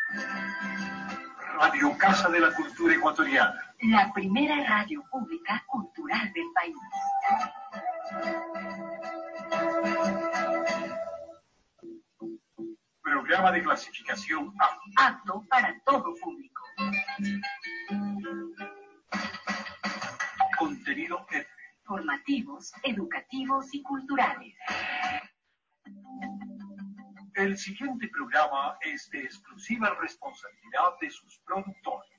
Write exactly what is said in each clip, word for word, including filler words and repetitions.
Radio Casa de la Cultura Ecuatoriana. La primera radio pública cultural del país. Programa de clasificación A. Apto para todo público. Contenido F. Formativos, educativos y culturales. El siguiente programa es de exclusiva responsabilidad de sus productores.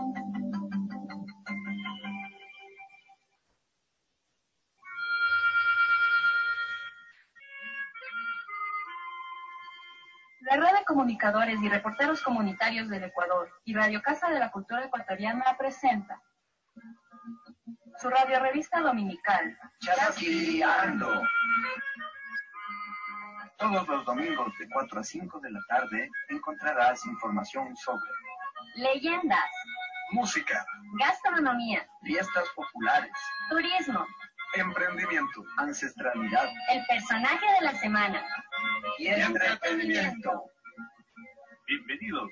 La Red de Comunicadores y Reporteros Comunitarios del Ecuador y Radio Casa de la Cultura Ecuatoriana presenta su radiorevista dominical, Chasqueando. Todos los domingos de cuatro a cinco de la tarde encontrarás información sobre leyendas, música, gastronomía, fiestas populares, turismo, emprendimiento, ancestralidad, el personaje de la semana y entretenimiento. Bienvenidos.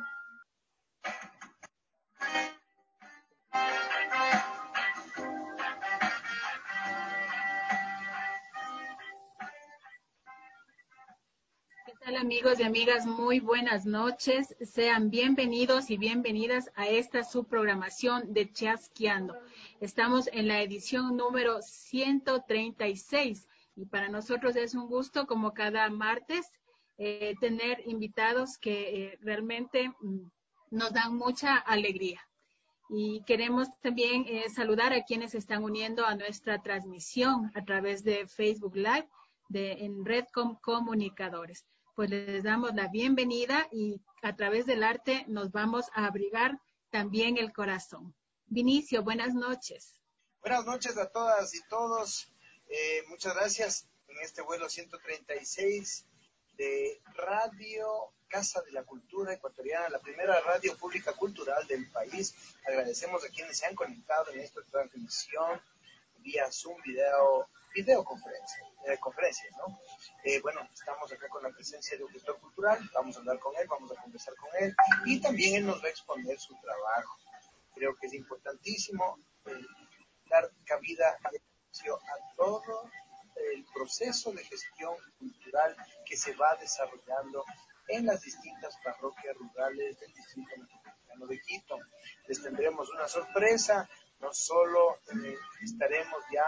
¿Qué tal, amigos y amigas? Muy buenas noches. Sean bienvenidos y bienvenidas a esta subprogramación de Chasqueando. Estamos en la edición número ciento treinta y seis y para nosotros es un gusto, como cada martes, eh, tener invitados que eh, realmente mm, nos dan mucha alegría. Y queremos también eh, saludar a quienes se están uniendo a nuestra transmisión a través de Facebook Live de, en Redcom Comunicadores. Pues les damos la bienvenida y a través del arte nos vamos a abrigar también el corazón. Vinicio, buenas noches. Buenas noches a todas y todos. Eh, muchas gracias en este vuelo ciento treinta y seis de Radio Casa de la Cultura Ecuatoriana, la primera radio pública cultural del país. Agradecemos a quienes se han conectado en esta transmisión vía Zoom, video, videoconferencia, eh, conferencias, ¿no? Eh, bueno, estamos acá con la presencia de un gestor cultural, vamos a hablar con él, vamos a conversar con él y también él nos va a exponer su trabajo. Creo que es importantísimo eh, dar cabida y espacio a todo el proceso de gestión cultural que se va desarrollando en las distintas parroquias rurales del Distrito Metropolitano de Quito. Les tendremos una sorpresa, no solo eh, estaremos ya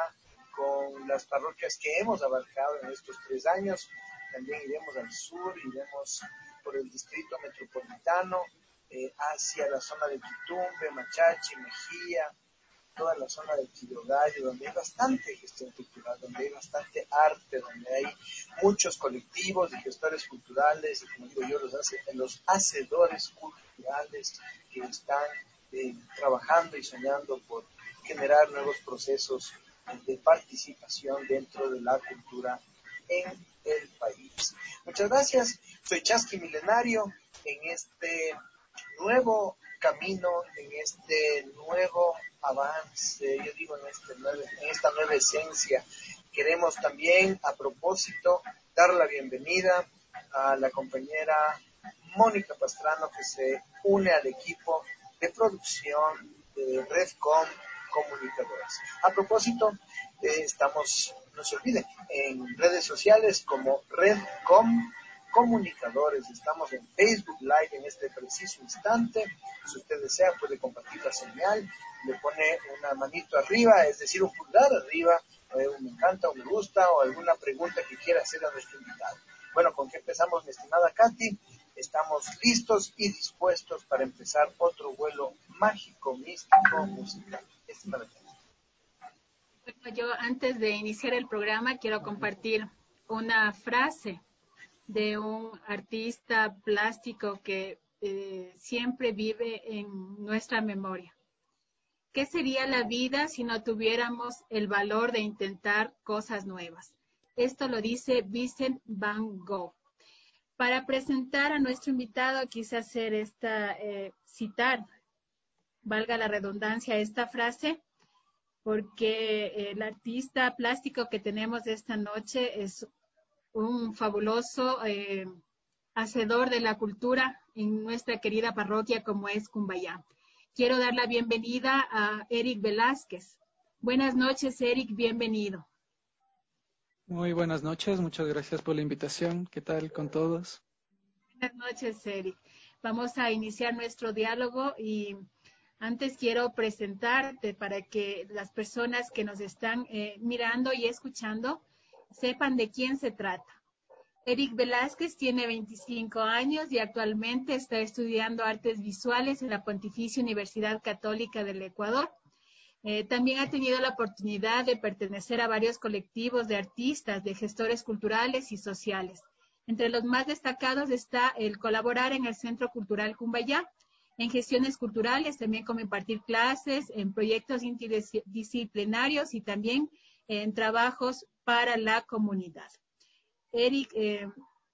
con las parroquias que hemos abarcado en estos tres años, también iremos al sur, iremos por el Distrito Metropolitano, eh, hacia la zona de Quitumbe, Machachi, Mejía, toda la zona de Quillogallo, donde hay bastante gestión cultural, donde hay bastante arte, donde hay muchos colectivos y gestores culturales, y como digo yo, los, hace, los hacedores culturales que están eh, trabajando y soñando por generar nuevos procesos de participación dentro de la cultura en el país. Muchas gracias, soy Chasqui Milenario, en este nuevo camino, en este nuevo avance, yo digo en, este nueve, en esta nueva esencia. Queremos también, a propósito, dar la bienvenida a la compañera Mónica Pastrano, que se une al equipo de producción de Redcom Comunicadores. A propósito, eh, estamos, no se olviden, en redes sociales como Redcom Comunicadores. Estamos en Facebook Live en este preciso instante. Si usted desea, puede compartir la señal, le pone una manito arriba, es decir, un pulgar arriba, eh, un me encanta, un me gusta o alguna pregunta que quiera hacer a nuestro invitado. Bueno, ¿con qué empezamos, mi estimada Katy? Estamos listos y dispuestos para empezar otro vuelo mágico, místico, musical. Estimada Katy. Bueno, yo antes de iniciar el programa quiero compartir una frase de un artista plástico que eh, siempre vive en nuestra memoria. ¿Qué sería la vida si no tuviéramos el valor de intentar cosas nuevas? Esto lo dice Vincent Van Gogh. Para presentar a nuestro invitado quise hacer esta, eh, citar, valga la redundancia, esta frase, porque el artista plástico que tenemos esta noche es un fabuloso eh, hacedor de la cultura en nuestra querida parroquia como es Cumbayá. Quiero dar la bienvenida a Eric Velázquez. Buenas noches, Eric, bienvenido. Muy buenas noches, muchas gracias por la invitación. ¿Qué tal con todos? Buenas noches, Eric. Vamos a iniciar nuestro diálogo y antes quiero presentarte para que las personas que nos están eh, mirando y escuchando sepan de quién se trata. Eric Velázquez tiene veinticinco años y actualmente está estudiando artes visuales en la Pontificia Universidad Católica del Ecuador. Eh, también ha tenido la oportunidad de pertenecer a varios colectivos de artistas, de gestores culturales y sociales. Entre los más destacados está el colaborar en el Centro Cultural Cumbayá, en gestiones culturales, también como impartir clases, en proyectos interdisciplinarios y también en trabajos para la comunidad. Eric, eh,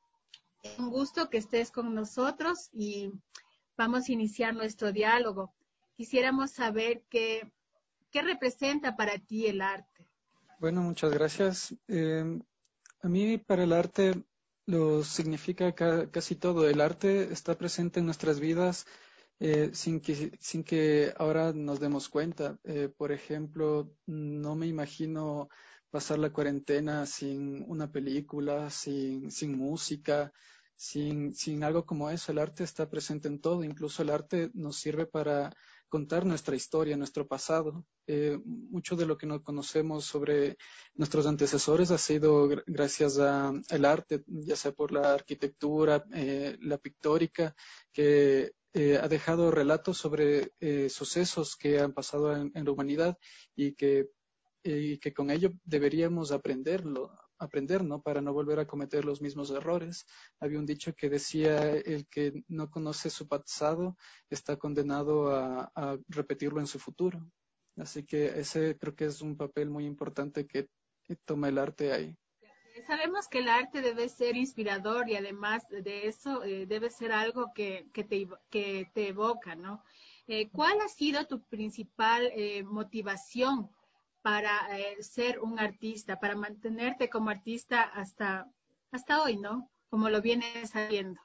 es un gusto que estés con nosotros y vamos a iniciar nuestro diálogo. Quisiéramos saber qué, qué representa para ti el arte. Bueno, muchas gracias. Eh, a mí para el arte lo significa ca casi todo. El arte está presente en nuestras vidas eh, sin que, sin que ahora nos demos cuenta. Eh, por ejemplo, no me imagino pasar la cuarentena sin una película, sin, sin música, sin, sin algo como eso. El arte está presente en todo. Incluso el arte nos sirve para contar nuestra historia, nuestro pasado. Eh, mucho de lo que no conocemos sobre nuestros antecesores ha sido gr gracias al arte, ya sea por la arquitectura, eh, la pictórica, que eh, ha dejado relatos sobre eh, sucesos que han pasado en, en la humanidad y que, eh, y que con ello deberíamos aprenderlo, aprender, ¿no? Para no volver a cometer los mismos errores. Había un dicho que decía, el que no conoce su pasado está condenado a, a repetirlo en su futuro. Así que ese creo que es un papel muy importante que, que toma el arte ahí. Sabemos que el arte debe ser inspirador y además de eso eh, debe ser algo que, que, te, que te evoca, ¿no? Eh, ¿Cuál ha sido tu principal eh, motivación para eh, ser un artista, para mantenerte como artista hasta, hasta hoy, ¿no? Como lo vienes haciendo.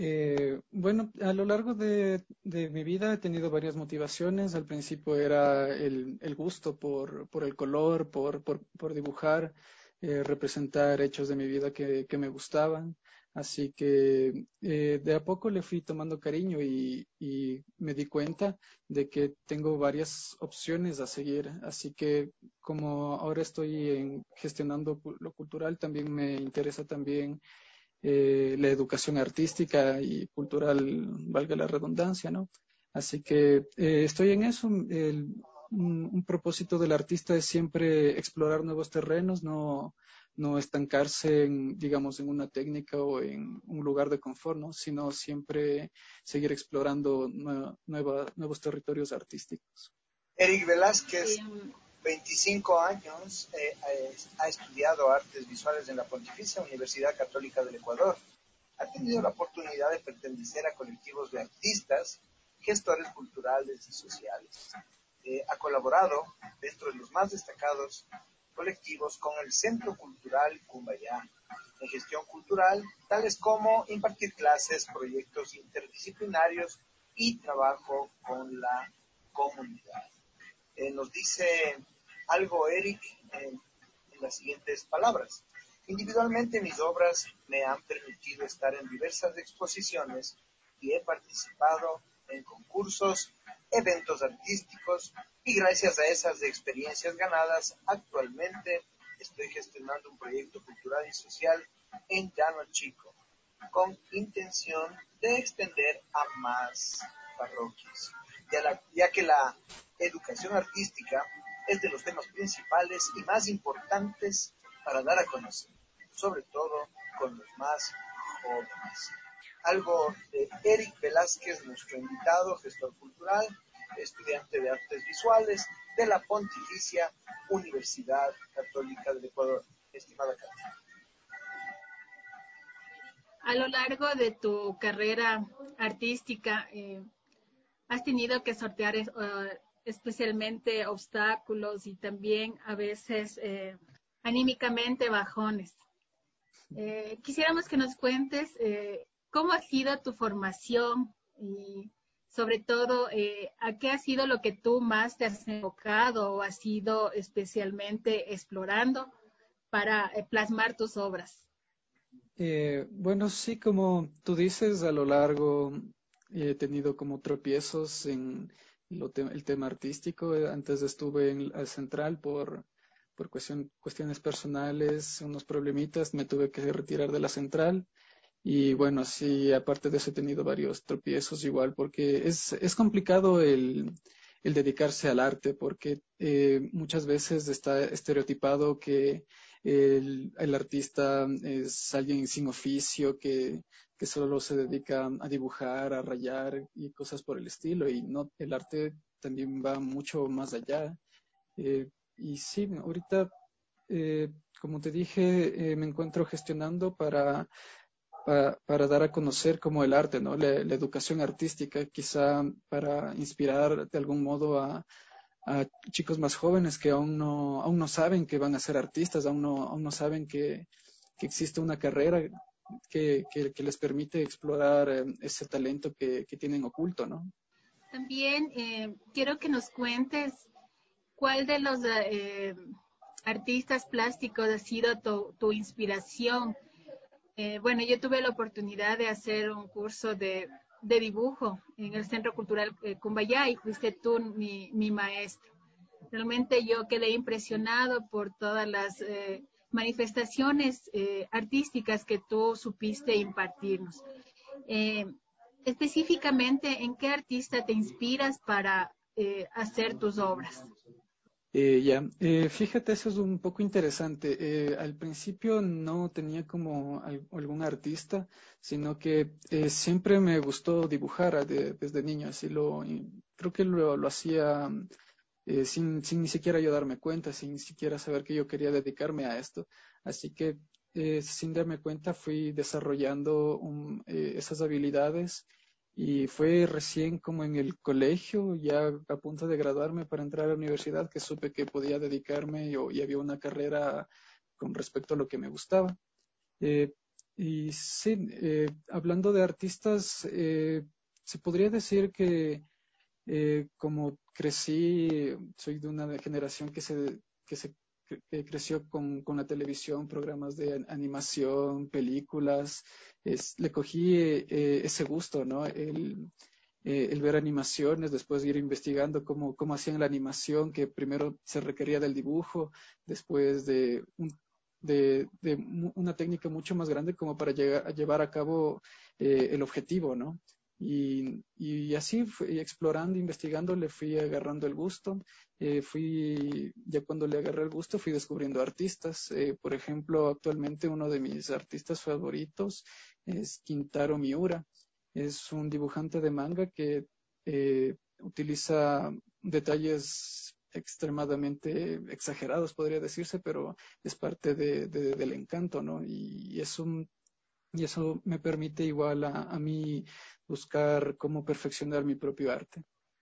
Eh, bueno, a lo largo de, de mi vida he tenido varias motivaciones. Al principio era el, el gusto por, por el color, por, por, por dibujar, eh, representar hechos de mi vida que, que me gustaban. Así que eh, de a poco le fui tomando cariño y, y me di cuenta de que tengo varias opciones a seguir. Así que como ahora estoy en, gestionando lo cultural, también me interesa también eh, la educación artística y cultural, valga la redundancia, ¿no? Así que eh, estoy en eso. El, un, un propósito del artista es siempre explorar nuevos terrenos, no, no estancarse en, digamos, en una técnica o en un lugar de confort, ¿no? Sino siempre seguir explorando nueva, nueva, nuevos territorios artísticos. Eric Velázquez, veinticinco años, eh, eh, ha estudiado artes visuales en la Pontificia Universidad Católica del Ecuador. Ha tenido la oportunidad de pertenecer a colectivos de artistas, gestores culturales y sociales. Eh, ha colaborado dentro de los más destacados colectivos con el Centro Cultural Cumbayá en gestión cultural, tales como impartir clases, proyectos interdisciplinarios y trabajo con la comunidad. Eh, nos dice algo Eric en, en las siguientes palabras. Individualmente mis obras me han permitido estar en diversas exposiciones y he participado en concursos, eventos artísticos y gracias a esas experiencias ganadas actualmente estoy gestionando un proyecto cultural y social en Llano Chico con intención de extender a más parroquias, ya, la, ya que la educación artística es de los temas principales y más importantes para dar a conocer, sobre todo con los más jóvenes. Algo de Eric Velázquez, nuestro invitado, gestor cultural, estudiante de artes visuales de la Pontificia Universidad Católica del Ecuador. Estimada Katia. A lo largo de tu carrera artística, eh, has tenido que sortear uh, especialmente obstáculos y también a veces eh, anímicamente bajones. Eh, quisiéramos que nos cuentes eh, ¿cómo ha sido tu formación? Y sobre todo, eh, ¿a qué ha sido lo que tú más te has enfocado o has ido especialmente explorando para eh, plasmar tus obras? Eh, bueno, sí, como tú dices, a lo largo he tenido como tropiezos en lo te- el tema artístico. Eh, Antes estuve en la central por, por cuestión- cuestiones personales, unos problemitas, me tuve que retirar de la central. Y bueno, sí, aparte de eso he tenido varios tropiezos igual, porque es, es complicado el, el dedicarse al arte, porque eh, muchas veces está estereotipado que el, el artista es alguien sin oficio, que, que solo se dedica a dibujar, a rayar y cosas por el estilo, y no, el arte también va mucho más allá. Eh, y sí, ahorita, eh, como te dije, eh, me encuentro gestionando para pa- para dar a conocer como el arte, ¿no? La, la educación artística, quizá para inspirar de algún modo a, a chicos más jóvenes que aún no, aún no saben que van a ser artistas, aún no, aún no saben que, que existe una carrera que, que, que les permite explorar eh, ese talento que, que tienen oculto, ¿no? También eh, quiero que nos cuentes cuál de los eh, artistas plásticos ha sido tu, tu inspiración. Eh, bueno, yo tuve la oportunidad de hacer un curso de, de dibujo en el Centro Cultural eh, Cumbayá y fuiste tú mi, mi maestro. Realmente yo quedé impresionado por todas las eh, manifestaciones eh, artísticas que tú supiste impartirnos. Eh, Específicamente, ¿en qué artista te inspiras para eh, hacer tus obras? Eh, ya, eh, fíjate, eso es un poco interesante. Eh, al principio no tenía como al- algún artista, sino que eh, siempre me gustó dibujar a- de- desde niño. Así lo, y creo que lo, lo hacía eh, sin, sin ni siquiera yo darme cuenta, sin siquiera saber que yo quería dedicarme a esto. Así que eh, sin darme cuenta fui desarrollando un- eh, esas habilidades y fue recién como en el colegio, ya a punto de graduarme para entrar a la universidad, que supe que podía dedicarme y, y había una carrera con respecto a lo que me gustaba. Eh, y sí, eh, hablando de artistas, eh, se podría decir que eh, como crecí, soy de una generación que se, que se cre- que creció con, con la televisión, programas de an- animación, películas, es- le cogí eh, eh, ese gusto, ¿no? El, eh, el ver animaciones, después ir investigando cómo, cómo hacían la animación, que primero se requería del dibujo, después de, un- de, de mu- una técnica mucho más grande como para llegar, a llevar a cabo eh, el objetivo, ¿no? Y, y así fui explorando, investigando, le fui agarrando el gusto. Eh, fui, ya cuando le agarré el gusto, fui descubriendo artistas. Eh, por ejemplo, actualmente uno de mis artistas favoritos es Kintaro Miura. Es un dibujante de manga que eh, utiliza detalles extremadamente exagerados, podría decirse, pero es parte de, de- del encanto, ¿no? Y es un y eso me permite igual a, a mí buscar cómo perfeccionar mi propio arte.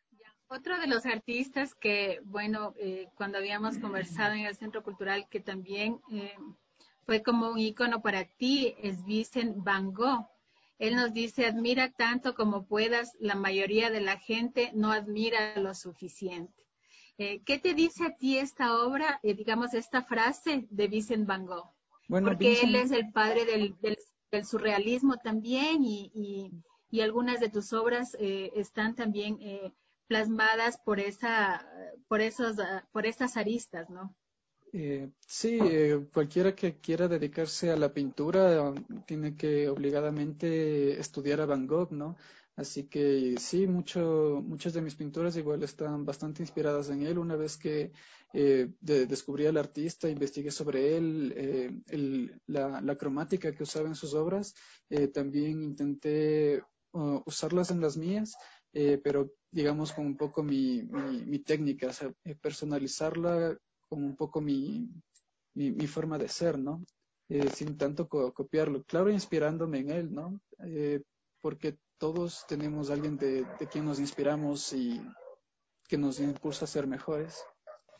Otro de los artistas que, bueno, eh, cuando habíamos conversado en el Centro Cultural, que también eh, fue como un ícono para ti, es Vincent Van Gogh. Él nos dice, admira tanto como puedas, la mayoría de la gente no admira lo suficiente. Eh, ¿qué te dice a ti esta obra, eh, digamos, esta frase de Vincent Van Gogh? Bueno, Porque él Vincent, es el padre del, del, del surrealismo también y, y, y, algunas de tus obras eh, están también eh, plasmadas por esa, por esos, uh, por estas aristas, ¿no? eh, sí, eh, cualquiera que quiera dedicarse a la pintura um, tiene que obligadamente estudiar a Van Gogh, ¿no? Así que sí, mucho, muchas de mis pinturas igual están bastante inspiradas en él. Una vez que eh, de- descubrí al artista, investigué sobre él, eh, el- la, la cromática que usaba en sus obras, eh, también intenté uh, usarlas en las mías, eh, pero digamos con un poco mi, mi, mi técnica, o sea, eh, personalizarla como un poco mi, mi, mi forma de ser, ¿no? Eh, sin tanto co- copiarlo. Claro, inspirándome en él, ¿no? Eh, porque todos tenemos alguien de, de quien nos inspiramos y que nos impulsa a ser mejores.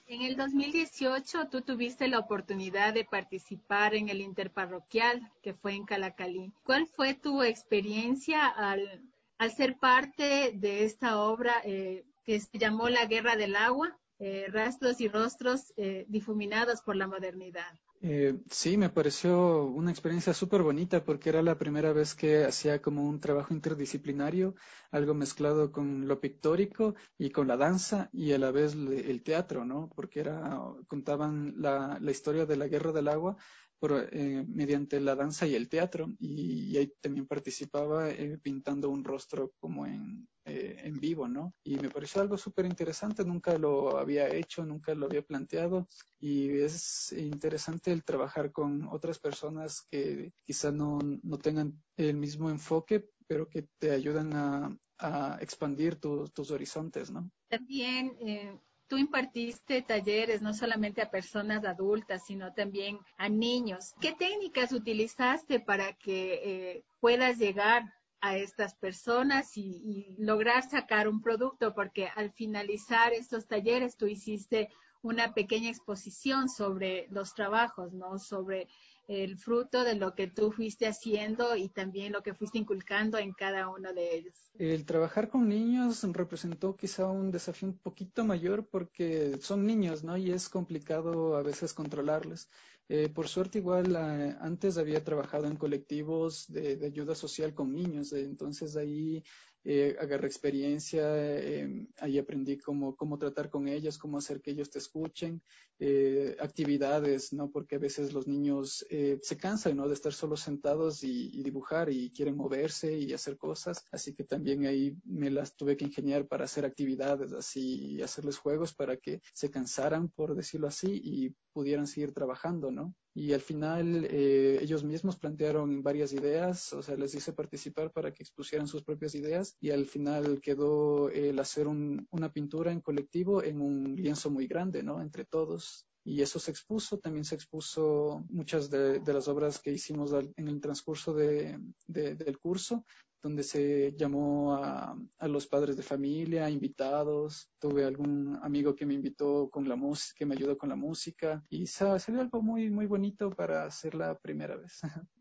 En el dos mil dieciocho tú tuviste la oportunidad de participar en el interparroquial que fue en Calacalí. ¿Cuál fue tu experiencia al, al ser parte de esta obra eh, que se llamó La Guerra del Agua? Eh, rastros y rostros eh, difuminados por la modernidad. Eh, sí, me pareció una experiencia súper bonita porque era la primera vez que hacía como un trabajo interdisciplinario, algo mezclado con lo pictórico y con la danza y a la vez le- el teatro, ¿no? Porque era, contaban la, la historia de la Guerra del Agua por, eh, mediante la danza y el teatro y, y ahí también participaba eh, pintando un rostro como en, eh, en vivo, ¿no? Y me pareció algo súper interesante, nunca lo había hecho, nunca lo había planteado y es interesante el trabajar con otras personas que quizá no, no tengan el mismo enfoque, pero que te ayudan a, a expandir tu- tus horizontes, ¿no? También eh, tú impartiste talleres no solamente a personas adultas, sino también a niños. ¿Qué técnicas utilizaste para que eh, puedas llegar a estas personas y, y lograr sacar un producto? Porque al finalizar estos talleres tú hiciste una pequeña exposición sobre los trabajos, ¿no? Sobre el fruto de lo que tú fuiste haciendo y también lo que fuiste inculcando en cada uno de ellos. El trabajar con niños representó quizá un desafío un poquito mayor porque son niños, ¿no? Y es complicado a veces controlarlos. Eh, por suerte, igual eh, antes había trabajado en colectivos de, de ayuda social con niños, eh, entonces ahí eh, agarré experiencia, eh, ahí aprendí cómo, cómo tratar con ellos, cómo hacer que ellos te escuchen, eh, actividades, ¿no? Porque a veces los niños eh, se cansan, ¿no? De estar solo sentados y, y dibujar y quieren moverse y hacer cosas, así que también ahí me las tuve que ingeniar para hacer actividades así y hacerles juegos para que se cansaran, por decirlo así, y pudieran seguir trabajando, ¿no? Y al final eh, ellos mismos plantearon varias ideas, o sea, les hice participar para que expusieran sus propias ideas y al final quedó el hacer un, una pintura en colectivo en un lienzo muy grande, ¿no? Entre todos. Y eso se expuso, también se expuso muchas de, de las obras que hicimos al, en el transcurso de, de, del curso, donde se llamó a, a los padres de familia, invitados. Tuve algún amigo que me invitó con la música, que me ayudó con la música y sa- salió algo muy, muy bonito para hacer la primera vez.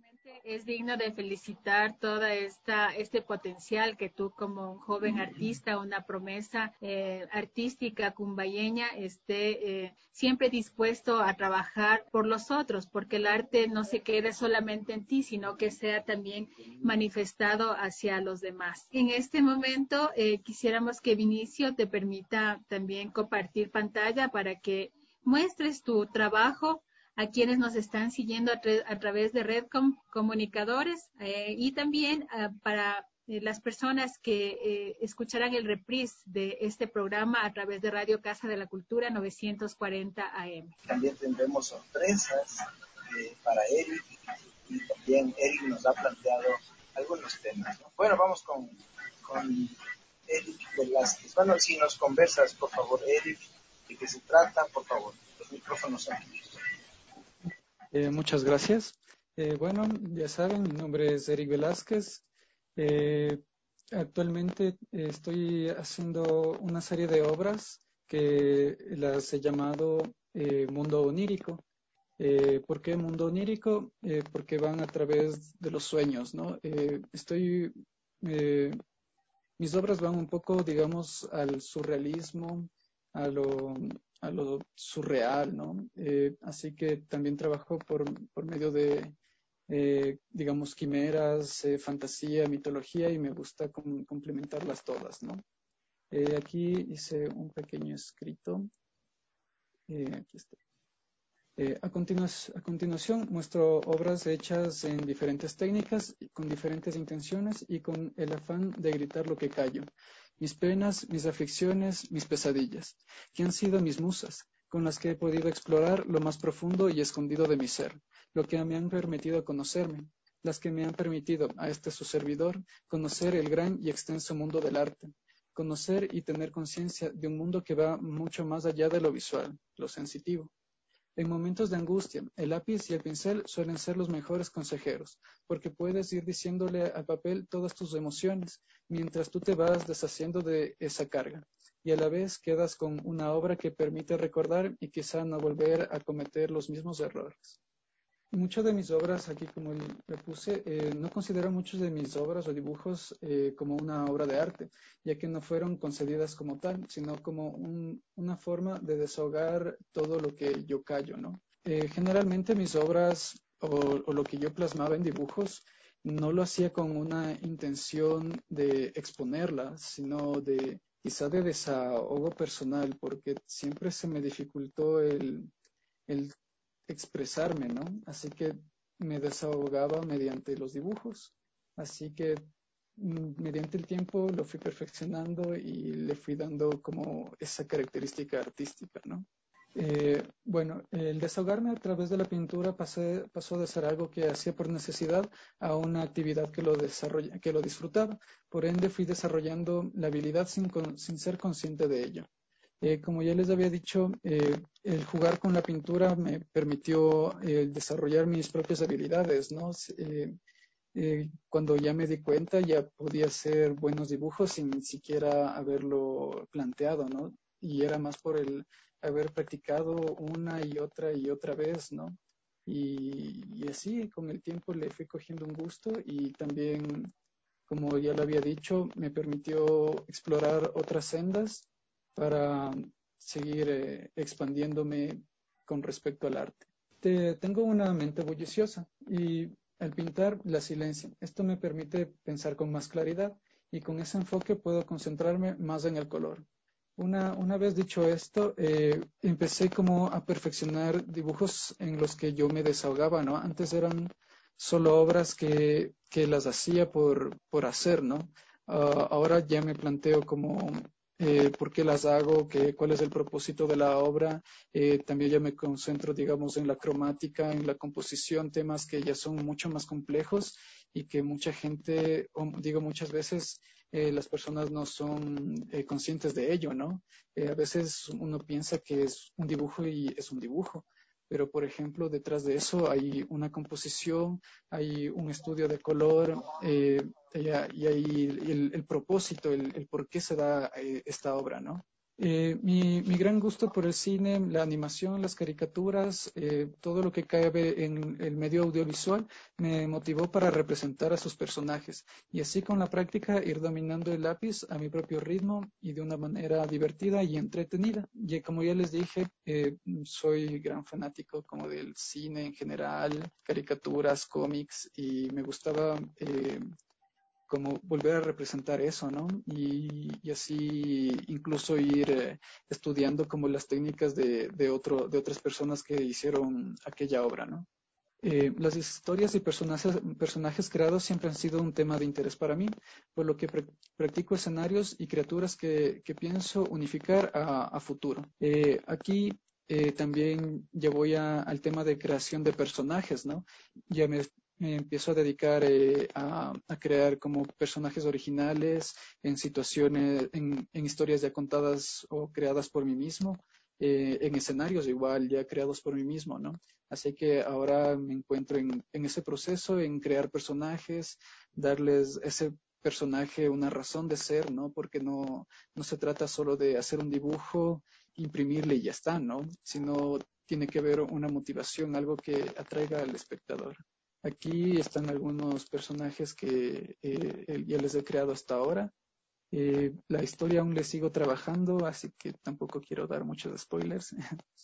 Es digno de felicitar toda esta este potencial que tú como un joven artista, una promesa eh, artística cumbayeña, esté eh, siempre dispuesto a trabajar por los otros, porque el arte no se quede solamente en ti, sino que sea también manifestado hacia los demás. En este momento eh, quisiéramos que Vinicio te permita también compartir pantalla para que muestres tu trabajo a quienes nos están siguiendo a, tra a través de Redcom Comunicadores eh, y también uh, para eh, las personas que eh, escucharán el reprise de este programa a través de Radio Casa de la Cultura novecientos cuarenta A M. También tendremos sorpresas eh, para Eric y también Eric nos ha planteado algunos temas, ¿no? Bueno, vamos con, con Eric Velázquez. Bueno, si nos conversas, por favor, Eric, de qué se trata, por favor, los micrófonos son tuyos. Eh, muchas gracias. Eh, bueno, ya saben, mi nombre es Eric Velázquez. Eh, actualmente eh, estoy haciendo una serie de obras que las he llamado eh, Mundo Onírico. Eh, ¿por qué Mundo Onírico? Eh, porque van a través de los sueños, ¿no? Eh, estoy, eh, mis obras van un poco, digamos, al surrealismo, a lo, a lo surreal, ¿no? Eh, así que también trabajo por, por medio de, eh, digamos, quimeras, eh, fantasía, mitología, y me gusta com complementarlas todas, ¿no? Eh, aquí hice un pequeño escrito. Eh, aquí está. Eh, a, continu a continuación muestro obras hechas en diferentes técnicas, con diferentes intenciones y con el afán de gritar lo que callo. Mis penas, mis aflicciones, mis pesadillas, que han sido mis musas, con las que he podido explorar lo más profundo y escondido de mi ser, lo que me han permitido conocerme, las que me han permitido a este su servidor conocer el gran y extenso mundo del arte, conocer y tener conciencia de un mundo que va mucho más allá de lo visual, lo sensitivo. En momentos de angustia, el lápiz y el pincel suelen ser los mejores consejeros, porque puedes ir diciéndole al papel todas tus emociones, mientras tú te vas deshaciendo de esa carga. y a la vez quedas con una obra que permite recordar y quizá no volver a cometer los mismos errores. Muchas de mis obras, aquí como le puse, eh, no considero muchas de mis obras o dibujos eh, como una obra de arte, ya que no fueron concebidas como tal, sino como un, una forma de desahogar todo lo que yo callo, ¿no? Eh, generalmente mis obras o, o lo que yo plasmaba en dibujos no lo hacía con una intención de exponerlas, sino de quizá de desahogo personal, porque siempre se me dificultó el, el expresarme, ¿no? Así que me desahogaba mediante los dibujos. Así que mm, mediante el tiempo lo fui perfeccionando y le fui dando como esa característica artística, ¿no? Eh, bueno, el desahogarme a través de la pintura pasé, pasó de ser algo que hacía por necesidad a una actividad que lo, desarrolla, que lo disfrutaba. Por ende, fui desarrollando la habilidad sin, sin ser consciente de ello. Eh, como ya les había dicho, eh, el jugar con la pintura me permitió eh, desarrollar mis propias habilidades, ¿no? Eh, eh, cuando ya me di cuenta, ya podía hacer buenos dibujos sin siquiera haberlo planteado, ¿no? Y era más por el haber practicado una y otra y otra vez, ¿no? Y, y así, con el tiempo le fui cogiendo un gusto y también, como ya lo había dicho, me permitió explorar otras sendas para seguir eh, expandiéndome con respecto al arte. Te, tengo una mente bulliciosa y al pintar la silencio. Esto me permite pensar con más claridad y con ese enfoque puedo concentrarme más en el color. Una, una vez dicho esto, eh, empecé como a perfeccionar dibujos en los que yo me desahogaba, ¿no? Antes eran solo obras que, que las hacía por, por hacer, ¿no? Uh, ahora ya me planteo como eh, por qué las hago, qué, cuál es el propósito de la obra. Eh, también ya me concentro, digamos, en la cromática, en la composición, temas que ya son mucho más complejos y que mucha gente, o digo muchas veces, eh, las personas no son eh, conscientes de ello, ¿no? Eh, a veces uno piensa que es un dibujo y es un dibujo, pero por ejemplo detrás de eso hay una composición, hay un estudio de color eh, y, y hay el, el propósito, el, el, por qué se da eh, esta obra, ¿no? Eh, mi, mi, gran gusto por el cine, la animación, las caricaturas, eh, todo lo que cabe en el medio audiovisual me motivó para representar a sus personajes y así con la práctica ir dominando el lápiz a mi propio ritmo y de una manera divertida y entretenida. Y como ya les dije, eh, soy gran fanático como del cine en general, caricaturas, cómics y me gustaba eh, como volver a representar eso, ¿no? Y, y así incluso ir eh, estudiando como las técnicas de, de, otro, de otras personas que hicieron aquella obra, ¿no? Eh, las historias y personajes, personajes creados siempre han sido un tema de interés para mí, por lo que pr practico escenarios y criaturas que, que pienso unificar a, a futuro. Eh, aquí eh, también ya voy a, al tema de creación de personajes, ¿no? Ya me me empiezo a dedicar eh, a, a crear como personajes originales en situaciones, en, en historias ya contadas o creadas por mí mismo, eh, en escenarios igual ya creados por mí mismo, ¿no? Así que ahora me encuentro en, en ese proceso, en crear personajes, darles ese personaje una razón de ser, ¿no? Porque no, no se trata solo de hacer un dibujo, imprimirle y ya está, ¿no? Sino tiene que haber una motivación, algo que atraiga al espectador. Aquí están algunos personajes que eh, ya les he creado hasta ahora. Eh, la historia aún le sigo trabajando, así que tampoco quiero dar muchos spoilers.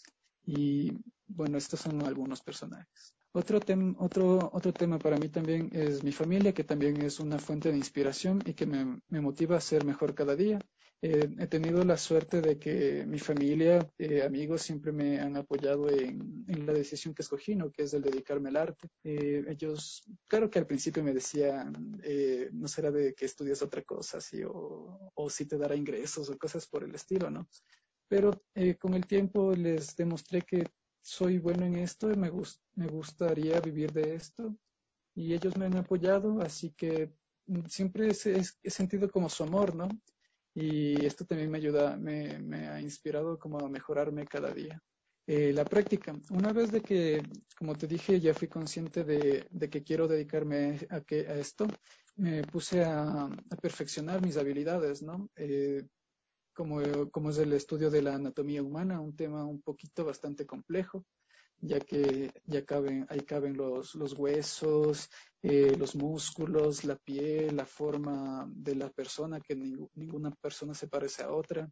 Y bueno, estos son algunos personajes. Otro, tem otro, otro tema para mí también es mi familia, que también es una fuente de inspiración y que me, me motiva a ser mejor cada día. Eh, he tenido la suerte de que mi familia, eh, amigos, siempre me han apoyado en, en la decisión que escogí, ¿no? Que es el dedicarme al arte. Eh, ellos, claro que al principio me decían, eh, no será de que estudias otra cosa, así, o, o si te dará ingresos o cosas por el estilo, ¿no? Pero eh, con el tiempo les demostré que soy bueno en esto y me, gust me gustaría vivir de esto y ellos me han apoyado, así que siempre he, he sentido como su amor, ¿no? Y esto también me ayuda, me, me ha inspirado como a mejorarme cada día. Eh, la práctica. Una vez de que, como te dije, ya fui consciente de, de que quiero dedicarme a, que, a esto, me puse a, a perfeccionar mis habilidades, ¿no? Eh, como, como es el estudio de la anatomía humana, un tema un poquito bastante complejo, ya que ya caben, ahí caben los, los huesos, eh, los músculos, la piel, la forma de la persona, que ning- ninguna persona se parece a otra.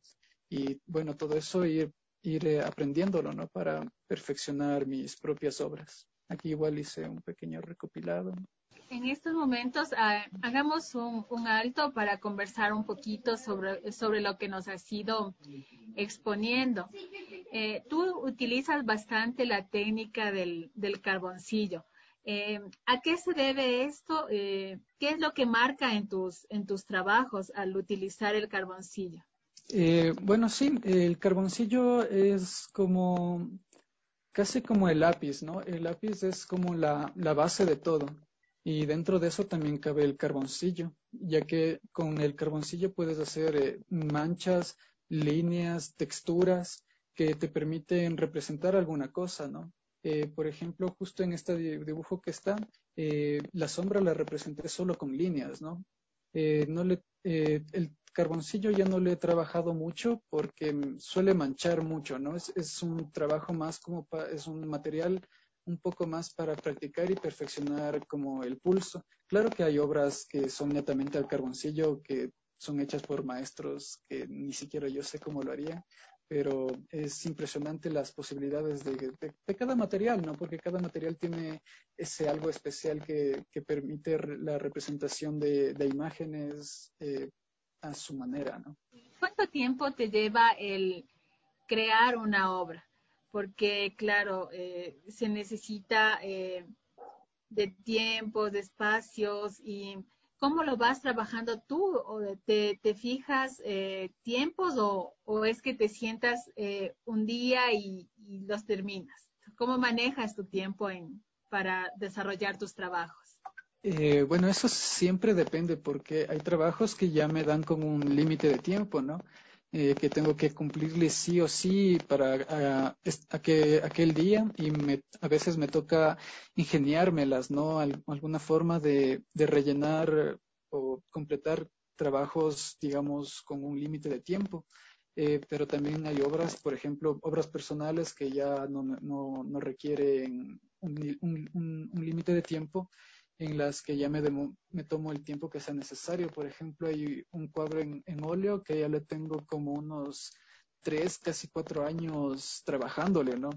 Y bueno, todo eso ir, ir eh, aprendiéndolo, ¿no? Para perfeccionar mis propias obras. Aquí igual hice un pequeño recopilado. En estos momentos ah, hagamos un, un alto para conversar un poquito sobre, sobre lo que nos has ido exponiendo. Eh, tú utilizas bastante la técnica del, del carboncillo. Eh, ¿A qué se debe esto? Eh, ¿Qué es lo que marca en tus, en tus trabajos al utilizar el carboncillo? Eh, bueno, sí, el carboncillo es como, casi como el lápiz, ¿no? El lápiz es como la, la base de todo. Y dentro de eso también cabe el carboncillo, ya que con el carboncillo puedes hacer eh, manchas, líneas, texturas que te permiten representar alguna cosa, ¿no? Eh, por ejemplo, justo en este di- dibujo que está, eh, la sombra la representé solo con líneas, ¿no? Eh, no le, eh, el carboncillo ya no lo he trabajado mucho porque mm, suele manchar mucho, ¿no? Es, es un trabajo más como, pa- es un material un poco más para practicar y perfeccionar como el pulso. Claro que hay obras que son netamente al carboncillo, que son hechas por maestros que ni siquiera yo sé cómo lo haría, pero es impresionante las posibilidades de, de- de cada material, ¿no? Porque cada material tiene ese algo especial que, que permite re- la representación de, de imágenes eh, a su manera, ¿no? ¿Cuánto tiempo te lleva el crear una obra? Porque, claro, eh, se necesita eh, de tiempos, de espacios y cómo lo vas trabajando tú, o te, te fijas eh, tiempos o, o es que te sientas eh, un día y, y los terminas. ¿Cómo manejas tu tiempo en, para desarrollar tus trabajos? Eh, bueno, eso siempre depende porque hay trabajos que ya me dan como un límite de tiempo, ¿no? Eh, que tengo que cumplirle sí o sí para a, es- a que, aquel día y me, a veces me toca ingeniármelas, ¿no? Al- alguna forma de, de rellenar eh, o completar trabajos, digamos, con un límite de tiempo. Eh, pero también hay obras, por ejemplo, obras personales que ya no, no, no requieren un, un, un un límite de tiempo en las que ya me, demo- me tomo el tiempo que sea necesario. Por ejemplo, hay un cuadro en, en óleo que ya le tengo como unos tres, casi cuatro años trabajándole, ¿no?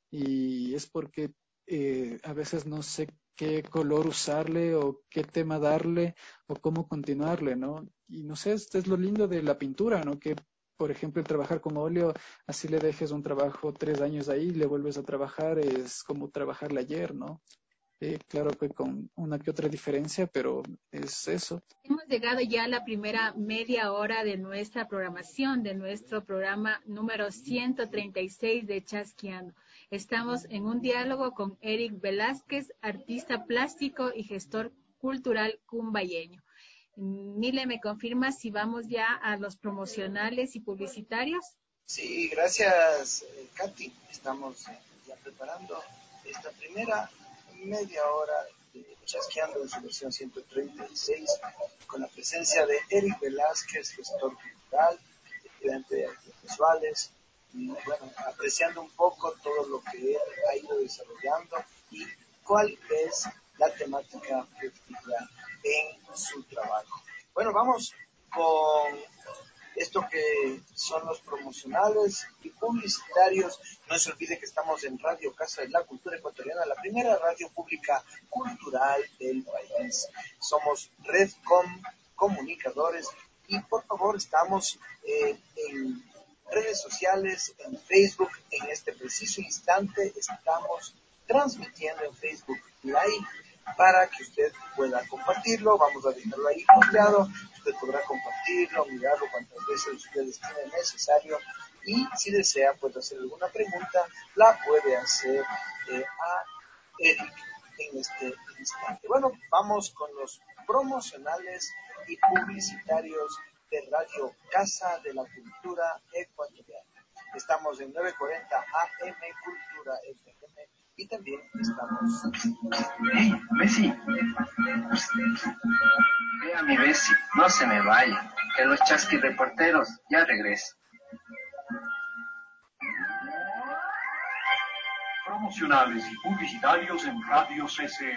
Y es porque eh, a veces no sé qué color usarle o qué tema darle o cómo continuarle, ¿no? Y no sé, esto es lo lindo de la pintura, ¿no? Que, por ejemplo, el trabajar con óleo, así le dejes un trabajo tres años ahí, le vuelves a trabajar, es como trabajarle ayer, ¿no? Eh, claro que con una que otra diferencia, pero es eso. Hemos llegado ya a la primera media hora de nuestra programación, de nuestro programa número ciento treinta y seis de Chasqueando. Estamos en un diálogo con Eric Velázquez, artista plástico y gestor cultural cumbayeño. Mile, ¿me confirma si vamos ya a los promocionales y publicitarios? Sí, gracias, eh, Katy. Estamos eh, ya preparando esta primera media hora de Chasqueando en su versión ciento treinta y seis, con la presencia de Eric Velázquez, gestor cultural, estudiante de artes visuales, y bueno, apreciando un poco todo lo que él ha ido desarrollando y cuál es la temática preferida en su trabajo. Bueno, vamos con esto que son los promocionales y publicitarios. No se olvide que estamos en Radio Casa de la Cultura Ecuatoriana, la primera radio pública cultural del país. Somos Redcom Comunicadores y por favor estamos eh, en redes sociales, en Facebook. En este preciso instante estamos transmitiendo en Facebook Live para que usted pueda compartirlo. Vamos a dejarlo ahí posteado. Usted podrá compartirlo, mirarlo cuantas veces usted estime necesario y si desea puede hacer alguna pregunta, la puede hacer eh, a Eric en este instante. Bueno, vamos con los promocionales y publicitarios de Radio Casa de la Cultura Ecuatoriana. Estamos en novecientos cuarenta A M Cultura F M y también estamos... Hey, Messi. Vea mi Bessie, no se me vaya, que los chasquirreporteros ya regresan. Promocionales y publicitarios en Radio C C.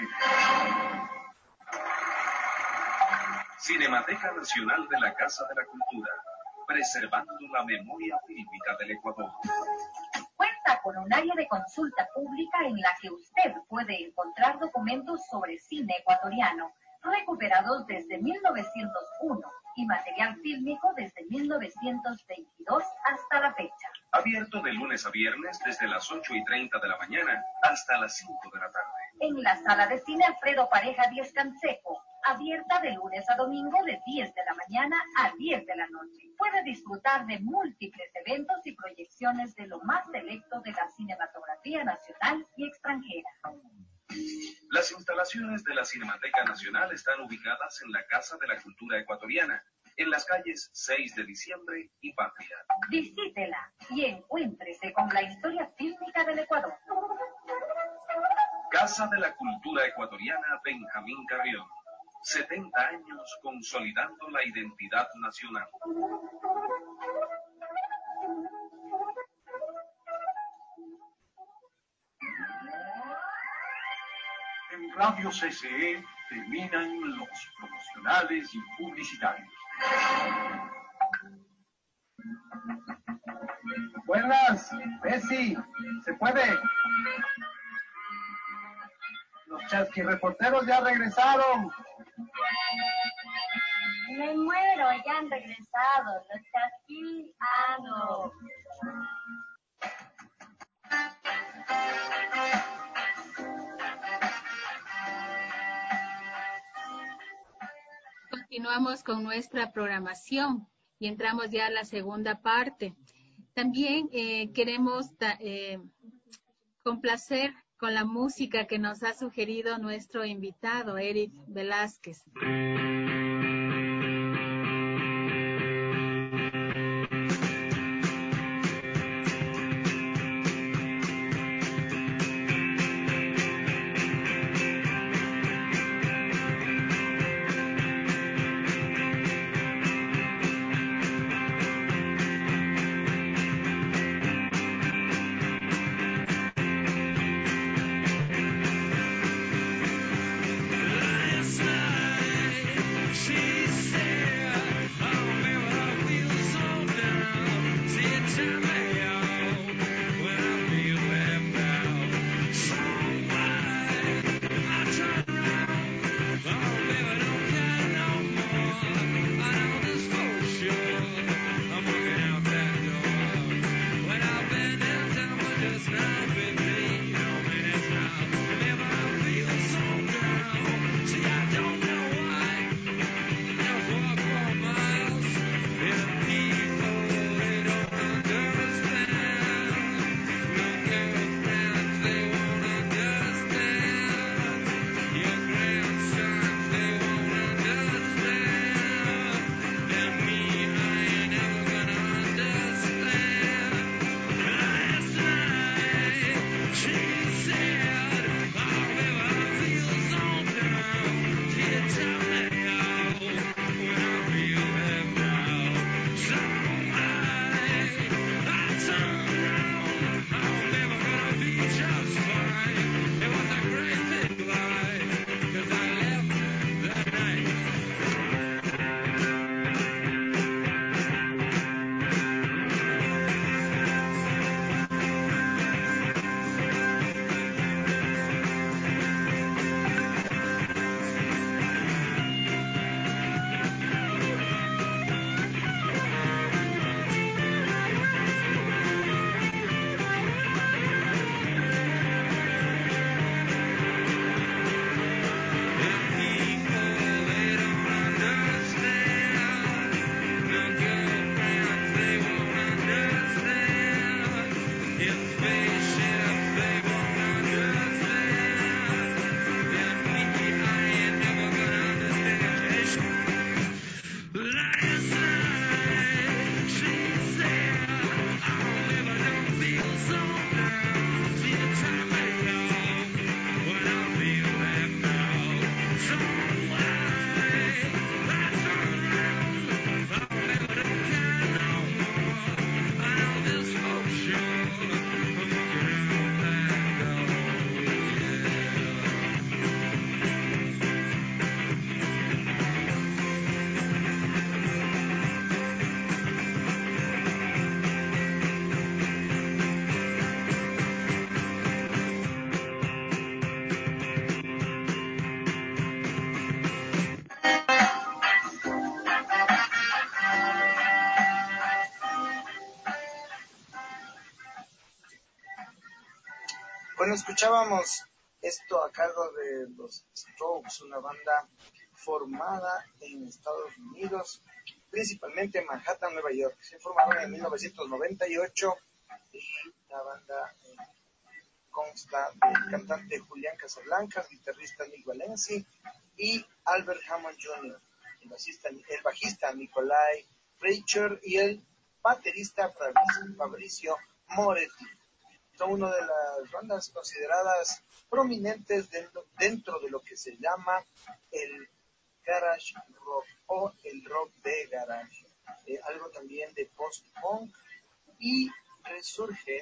Cinemateca Nacional de la Casa de la Cultura, preservando la memoria fílmica del Ecuador. Cuenta con un área de consulta pública en la que usted puede encontrar documentos sobre cine ecuatoriano, recuperados desde mil novecientos uno y material fílmico desde mil novecientos veintidós hasta la fecha. Abierto de lunes a viernes desde las ocho y treinta de la mañana hasta las cinco de la tarde. En la sala de cine Alfredo Pareja Díez Canseco, abierta de lunes a domingo de diez de la mañana a diez de la noche. Puede disfrutar de múltiples eventos y proyecciones de lo más selecto de la cinematografía nacional y extranjera. Las instalaciones de la Cinemateca Nacional están ubicadas en la Casa de la Cultura Ecuatoriana, en las calles seis de diciembre y Patria. Visítela y encuéntrese con la historia fílmica del Ecuador. Casa de la Cultura Ecuatoriana Benjamín Carrión. setenta años consolidando la identidad nacional. En Radio C C E terminan los promocionales y publicitarios. Buenas, Bessie, ¿se puede? Los chasquirreporteros ya regresaron. Me muero, ya han regresado, los chasquianos. Continuamos con nuestra programación y entramos ya a la segunda parte. También eh, queremos eh, complacer con la música que nos ha sugerido nuestro invitado, Eric Velázquez. Bueno, escuchábamos esto a cargo de los Strokes, una banda formada en Estados Unidos, principalmente en Manhattan, Nueva York. Se formaron en mil novecientos noventa y ocho y la banda eh, consta del cantante Julián Casablancas, guitarrista Nick Valenci y Albert Hammond junior, el bajista, el bajista Nicolai Reicher y el baterista Fabrizio Moretti. Son una de las bandas consideradas prominentes dentro, dentro de lo que se llama el garage rock o el rock de garage, eh, algo también de post-punk, y resurge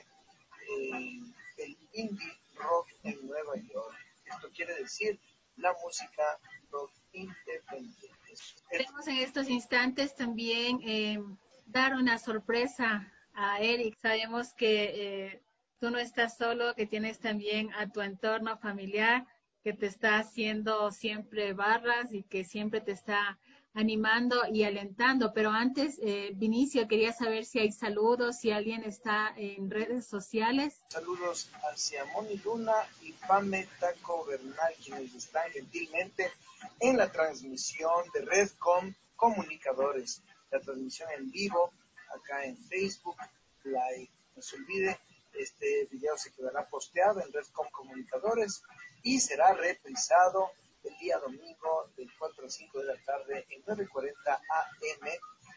eh, el indie rock en Nueva York. Esto quiere decir la música rock independiente. Queremos en estos instantes también eh, dar una sorpresa a Eric. Sabemos que eh, tú no estás solo, que tienes también a tu entorno familiar que te está haciendo siempre barras y que siempre te está animando y alentando. Pero antes, eh, Vinicio, quería saber si hay saludos, si alguien está en redes sociales. Saludos hacia Moni Luna y Pame Taco Bernal, quienes están gentilmente en la transmisión de Redcom Comunicadores, la transmisión en vivo acá en Facebook Live. No se olvide, este video se quedará posteado en Redcom Comunicadores y será reprisado el día domingo de cuatro a cinco de la tarde en nueve cuarenta A M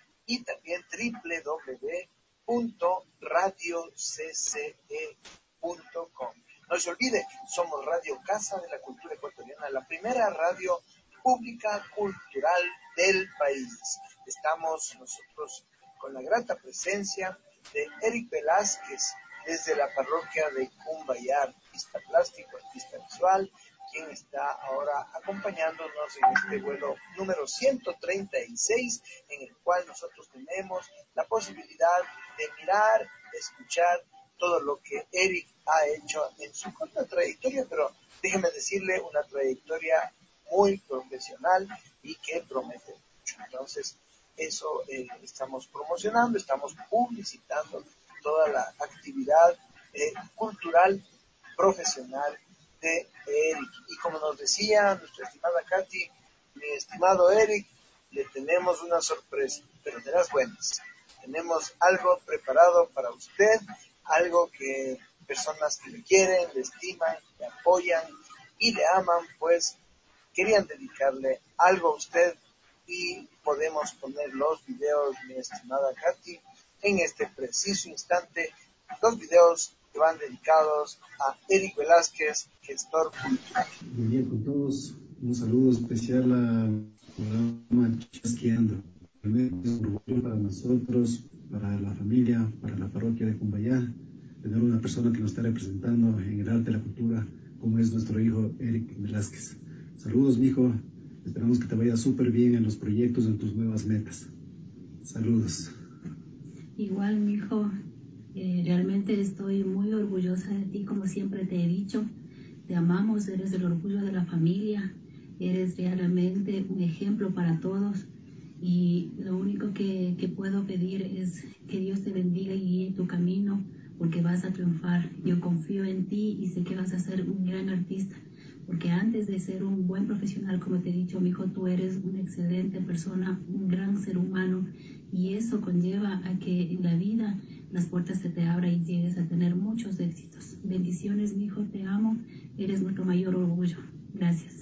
y también doble u doble u doble u punto radio c c e punto com. No se olvide, somos Radio Casa de la Cultura Ecuatoriana, la primera radio pública cultural del país. Estamos nosotros con la grata presencia de Eric Velázquez desde la parroquia de Cumbayá, artista plástico, artista visual, quien está ahora acompañándonos en este vuelo número ciento treinta y seis, en el cual nosotros tenemos la posibilidad de mirar, de escuchar todo lo que Eric ha hecho en su corta trayectoria, pero déjeme decirle, una trayectoria muy profesional y que promete mucho. Entonces, eso eh, estamos promocionando, estamos publicitando toda la actividad eh, cultural, profesional de Eric. Y como nos decía nuestra estimada Katy, mi estimado Eric, le tenemos una sorpresa, pero de las buenas. Tenemos algo preparado para usted, algo que personas que le quieren, le estiman, le apoyan y le aman, pues querían dedicarle algo a usted y podemos poner los videos, mi estimada Katy, en este preciso instante, los videos que van dedicados a Eric Velázquez, gestor cultural. Buen día con todos, un saludo especial al programa Chasqueando. Realmente es un orgullo para nosotros, para la familia, para la parroquia de Cumbayá, tener una persona que nos está representando en el arte y la cultura, como es nuestro hijo Eric Velázquez. Saludos, mijo, esperamos que te vaya súper bien en los proyectos, en tus nuevas metas. Saludos. Igual, mijo, eh, realmente estoy muy orgullosa de ti, como siempre te he dicho. Te amamos, eres el orgullo de la familia, eres realmente un ejemplo para todos. Y lo único que, que puedo pedir es que Dios te bendiga y guíe tu camino, porque vas a triunfar. Yo confío en ti y sé que vas a ser un gran artista, porque antes de ser un buen profesional, como te he dicho, mijo, tú eres una excelente persona, un gran ser humano, y eso conlleva a que en la vida las puertas se te abran y llegues a tener muchos éxitos. Bendiciones, mijo, te amo, eres nuestro mayor orgullo. Gracias.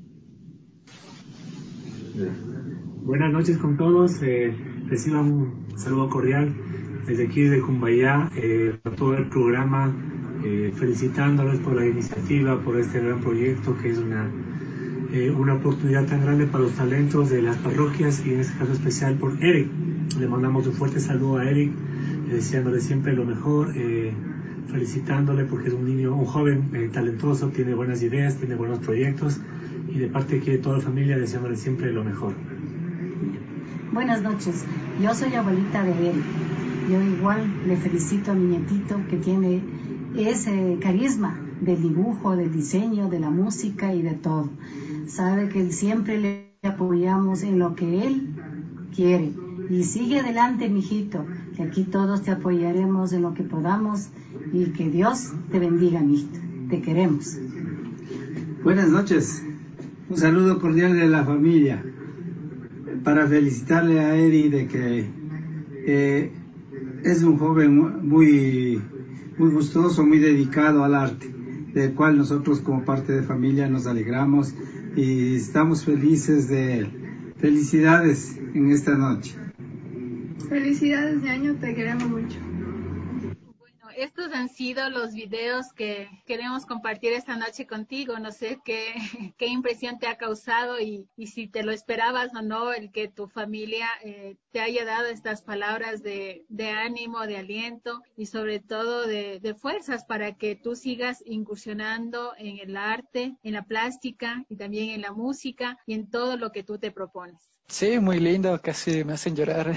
Buenas noches con todos, eh, reciban un saludo cordial desde aquí de Cumbayá, eh, por todo el programa, eh, felicitándoles por la iniciativa, por este gran proyecto que es una, eh, una oportunidad tan grande para los talentos de las parroquias y en este caso especial por Eric. Le mandamos un fuerte saludo a Eric, eh, deseándole siempre lo mejor, eh, felicitándole porque es un niño, un joven eh, talentoso, tiene buenas ideas, tiene buenos proyectos y de parte aquí de toda la familia deseándole siempre lo mejor. Buenas noches, yo soy abuelita de Eric. Yo igual le felicito a mi nietito que tiene ese carisma del dibujo, del diseño, de la música y de todo. Sabe que siempre le apoyamos en lo que él quiere. Y sigue adelante, mijito, que aquí todos te apoyaremos en lo que podamos y que Dios te bendiga, mijito. te queremos. Buenas noches, un saludo cordial de la familia para felicitarle a Eric de que eh, es un joven muy, muy gustoso, muy dedicado al arte, del cual nosotros como parte de familia nos alegramos y estamos felices de él. Felicidades en esta noche. Felicidades, ñaño, te queremos mucho. Estos han sido los videos que queremos compartir esta noche contigo. No sé qué, qué impresión te ha causado y, y si te lo esperabas o no, el que tu familia eh, te haya dado estas palabras de, de ánimo, de aliento y sobre todo de, de fuerzas para que tú sigas incursionando en el arte, en la plástica y también en la música y en todo lo que tú te propones. Sí, muy lindo, casi me hacen llorar.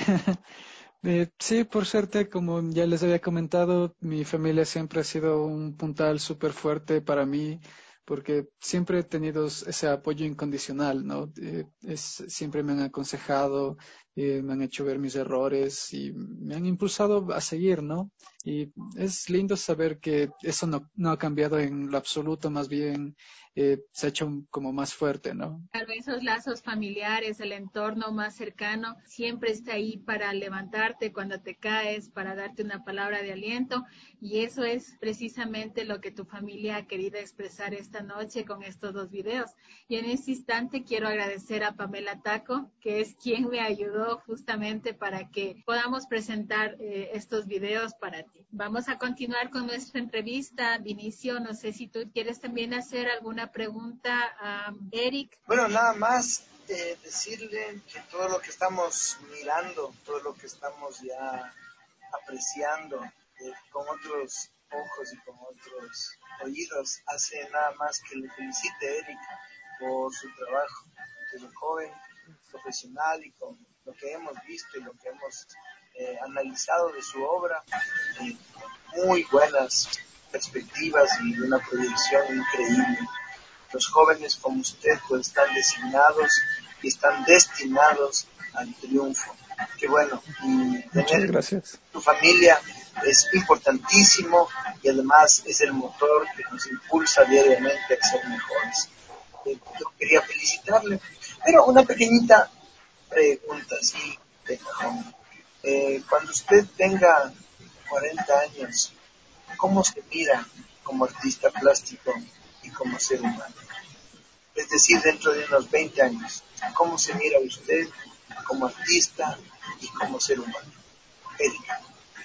Eh, sí, por suerte, como ya les había comentado, mi familia siempre ha sido un puntal súper fuerte para mí, porque siempre he tenido ese apoyo incondicional, ¿no? Eh, es, siempre me han aconsejado, eh, me han hecho ver mis errores y me han impulsado a seguir, ¿no? Y es lindo saber que eso no, no ha cambiado en lo absoluto, más bien eh, se ha hecho un- como más fuerte, ¿no? Claro, esos lazos familiares, el entorno más cercano, siempre está ahí para levantarte cuando te caes, para darte una palabra de aliento y eso es precisamente lo que tu familia ha querido expresar esta noche con estos dos videos. Y en este instante quiero agradecer a Pamela Taco, que es quien me ayudó justamente para que podamos presentar eh, estos videos para ti. Vamos a continuar con nuestra entrevista. Vinicio, no sé si tú quieres también hacer alguna pregunta a Eric. Bueno, nada más eh, decirle que todo lo que estamos mirando, todo lo que estamos ya apreciando eh, con otros ojos y con otros oídos, hace nada más que le felicite, Eric, por su trabajo. Es un joven profesional y con lo que hemos visto y lo que hemos eh, analizado de su obra, eh, muy buenas perspectivas y una proyección increíble. Los jóvenes como usted pues están designados y están destinados al triunfo. Qué bueno, y tener gracias. tu familia es importantísimo y además es el motor que nos impulsa diariamente a ser mejores. Eh, yo quería felicitarle, pero una pequeñita pregunta, sí, de cajón. Eh, cuando usted tenga cuarenta años, ¿cómo se mira como artista plástico y como ser humano? Es decir, dentro de unos veinte años, ¿cómo se mira usted como artista y como ser humano? Erika.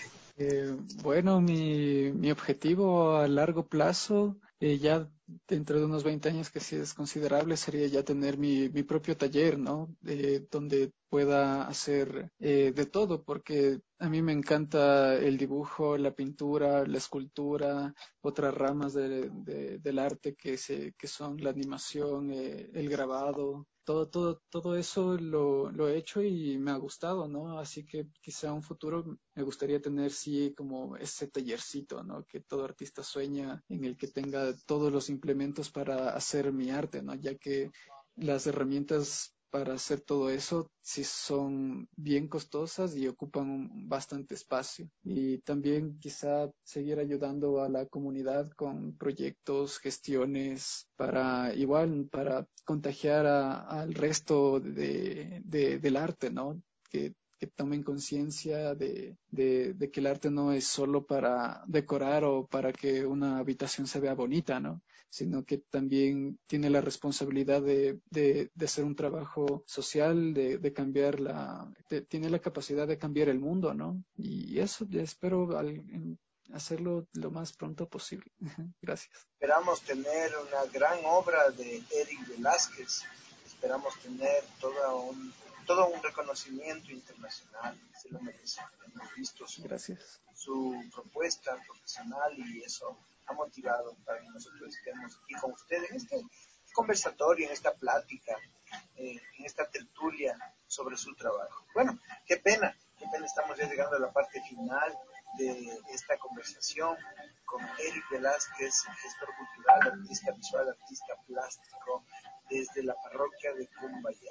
Eh, bueno, mi, mi objetivo a largo plazo, eh, ya dentro de unos veinte años, que sí es considerable, sería ya tener mi, mi propio taller, ¿no? Eh, donde pueda hacer eh, de todo, porque a mí me encanta el dibujo, la pintura, la escultura, otras ramas de- de- del arte que, se, que son la animación, eh, el grabado. Todo, todo, todo eso lo, lo he hecho y me ha gustado, ¿no? Así que quizá en un futuro me gustaría tener, sí, como ese tallercito, ¿no? Que todo artista sueña, en el que tenga todos los implementos para hacer mi arte, ¿no? Ya que las herramientas para hacer todo eso sí son bien costosas y ocupan un- bastante espacio. Y también quizá seguir ayudando a la comunidad con proyectos, gestiones, para igual, para contagiar a- al resto de, de- del arte, ¿no? Que, que tomen conciencia de, de, de que el arte no es solo para decorar o para que una habitación se vea bonita, ¿no? Sino que también tiene la responsabilidad de, de, de hacer un trabajo social, de, de cambiar la, de- tiene la capacidad de cambiar el mundo, ¿no? Y eso espero al- en- hacerlo lo más pronto posible. Gracias. Esperamos tener una gran obra de Eric Velázquez. Esperamos tener todo un, todo un reconocimiento internacional. Se lo merece. Hemos visto su, Gracias. su propuesta profesional y eso ha motivado para que nosotros estemos aquí con ustedes en este conversatorio, en esta plática, eh, en esta tertulia sobre su trabajo. Bueno, qué pena, qué pena estamos ya llegando a la parte final de esta conversación con Eric Velázquez, gestor cultural, artista visual, artista plástico, desde la parroquia de Cumbayá.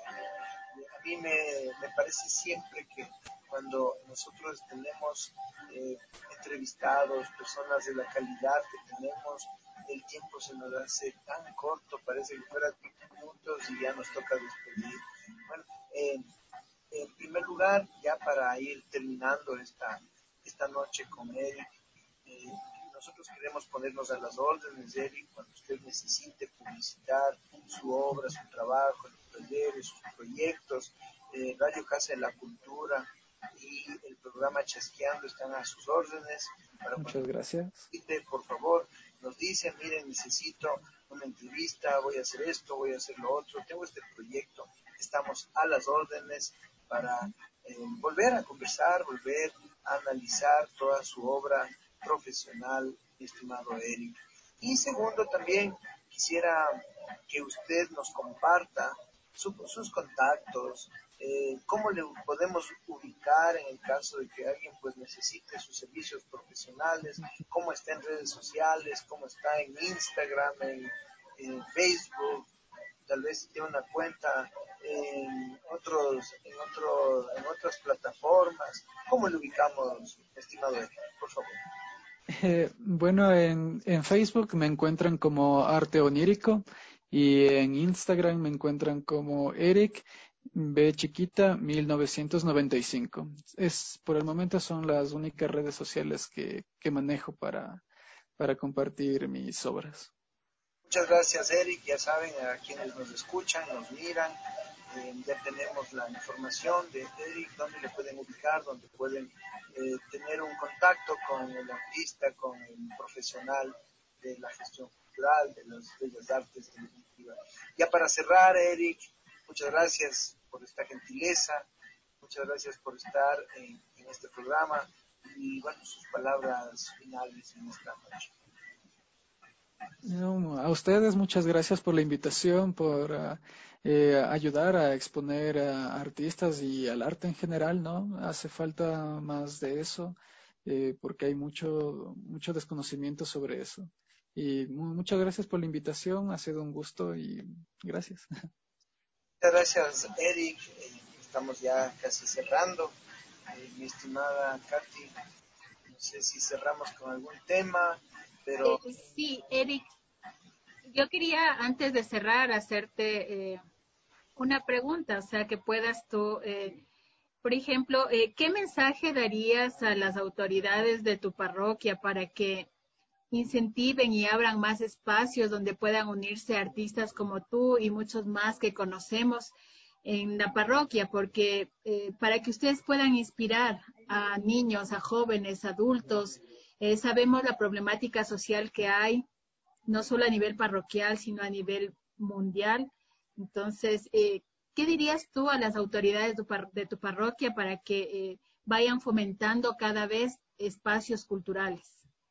A mí me, me parece siempre que cuando nosotros tenemos eh, entrevistados, personas de la calidad que tenemos, el tiempo se nos hace tan corto, parece que fuera diez minutos y ya nos toca despedir. Bueno, eh, en primer lugar, ya para ir terminando esta, esta noche con Eric, eh, nosotros queremos ponernos a las órdenes de Eric cuando usted necesite publicitar su obra, su trabajo, los talleres, sus proyectos. eh, Radio Casa de la Cultura y el programa Chasqueando están a sus órdenes. Para Muchas gracias. Necesite, por favor, nos dicen, miren, necesito una entrevista, voy a hacer esto, voy a hacer lo otro, tengo este proyecto, estamos a las órdenes para eh, volver a conversar, volver a analizar toda su obra profesional, estimado Eric. Y segundo, también quisiera que usted nos comparta su, sus contactos, eh, cómo le podemos ubicar en el caso de que alguien pues necesite sus servicios profesionales, cómo está en redes sociales, cómo está en Instagram, en, en Facebook, tal vez tiene una cuenta en otros, en otro, en otras plataformas. ¿Cómo le ubicamos, estimado Eric? Por favor. Eh, bueno, en, en Facebook me encuentran como Arte Onírico y en Instagram me encuentran como Eric B chiquita mil novecientos noventa y cinco. Es, por el momento son las únicas redes sociales que, que manejo para, para compartir mis obras. Muchas gracias, Eric. Ya saben, a quienes nos escuchan, nos miran, eh, ya tenemos la información de Eric, dónde le pueden ubicar, dónde pueden eh, tener un contacto con el artista, con el profesional de la gestión cultural, de las bellas artes, de definitiva. Ya para cerrar, Eric, muchas gracias por esta gentileza, muchas gracias por estar en, en este programa y, bueno, sus palabras finales en esta noche. No, a ustedes muchas gracias por la invitación, por uh, eh, ayudar a exponer a artistas y al arte en general, ¿no? Hace falta más de eso, eh, porque hay mucho, mucho desconocimiento sobre eso. Y mu- muchas gracias por la invitación, ha sido un gusto y gracias. Muchas gracias, Eric. Eh, estamos ya casi cerrando. Eh, mi estimada Katy, no sé si cerramos con algún tema, pero... Eh, sí, Eric, yo quería antes de cerrar hacerte eh, una pregunta, o sea, que puedas tú, eh, por ejemplo, eh, ¿qué mensaje darías a las autoridades de tu parroquia para que incentiven y abran más espacios donde puedan unirse artistas como tú y muchos más que conocemos en la parroquia? Porque eh, para que ustedes puedan inspirar a niños, a jóvenes, adultos, eh, sabemos la problemática social que hay, no solo a nivel parroquial, sino a nivel mundial. Entonces, eh, ¿qué dirías tú a las autoridades de tu, par de tu parroquia para que eh, vayan fomentando cada vez espacios culturales?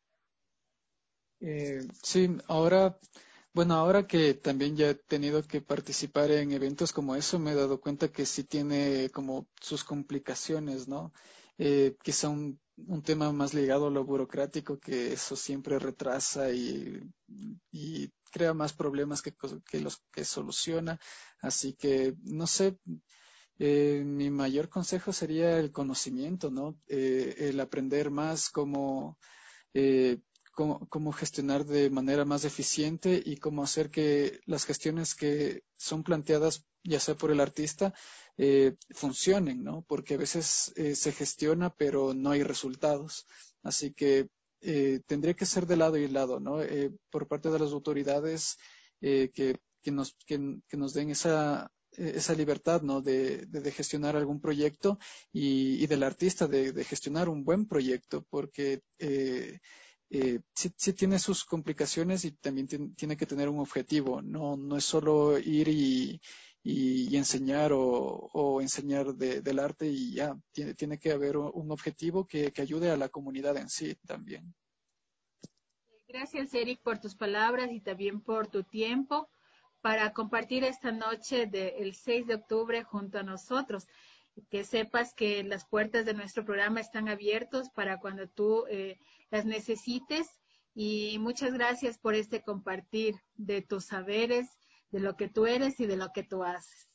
Eh, sí, ahora, bueno, ahora que también ya he tenido que participar en eventos como eso, me he dado cuenta que sí tiene como sus complicaciones, ¿no? Eh, quizá un, un tema más ligado a lo burocrático, que eso siempre retrasa y, y crea más problemas que, cos- que los que soluciona. Así que, no sé, eh, mi mayor consejo sería el conocimiento, ¿no? Eh, el aprender más cómo eh, cómo, cómo gestionar de manera más eficiente y cómo hacer que las gestiones que son planteadas, ya sea por el artista, eh, funcionen, ¿no? Porque a veces eh, se gestiona, pero no hay resultados. Así que eh, tendría que ser de lado y lado, ¿no? Eh, por parte de las autoridades eh, que, que, nos, que, que nos den esa eh, esa libertad, ¿no? De, de, de gestionar algún proyecto y, y del artista de, de, gestionar un buen proyecto, porque eh, eh, sí, sí tiene sus complicaciones y también tiene, tiene que tener un objetivo. No, no es solo ir y, y, y enseñar o, o enseñar de, del arte y ya. Tiene, tiene que haber un objetivo que, que ayude a la comunidad en sí también. Gracias, Eric, por tus palabras y también por tu tiempo para compartir esta noche del seis de octubre junto a nosotros. Que sepas que las puertas de nuestro programa están abiertas para cuando tú eh, las necesites, y muchas gracias por este compartir de tus saberes, de lo que tú eres y de lo que tú haces.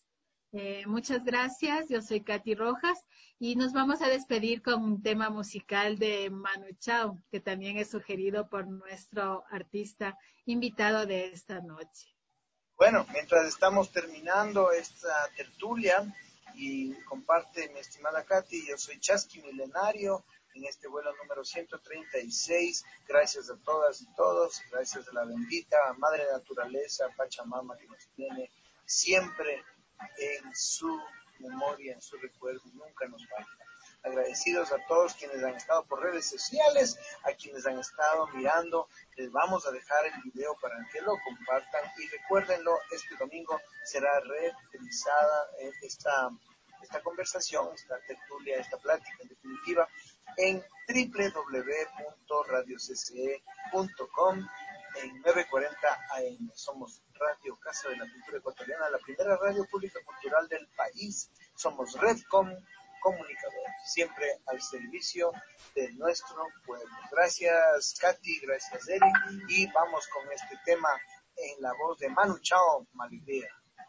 Eh, muchas gracias, yo soy Katy Rojas y nos vamos a despedir con un tema musical de Manu Chao, que también es sugerido por nuestro artista invitado de esta noche. Bueno, mientras estamos terminando esta tertulia y comparte mi estimada Katy, yo soy Chasqui Milenario en este vuelo número ciento treinta y seis. Gracias a todas y todos, gracias a la bendita Madre Naturaleza, Pachamama, que nos tiene siempre en su memoria, en su recuerdo, nunca nos falta. Agradecidos a todos quienes han estado por redes sociales, a quienes han estado mirando. Les vamos a dejar el video para que lo compartan y recuérdenlo, este domingo será realizada esta, esta conversación, esta tertulia, esta plática en definitiva en doble u doble u doble u punto radio c c e punto com en nueve cuarenta A M. Somos Radio Casa de la Cultura Ecuatoriana, la primera radio pública cultural del país. Somos Redcom Comunicadores, siempre al servicio de nuestro pueblo. Gracias Katy, gracias Eric, y vamos con este tema en la voz de Manu Chao, Malidea.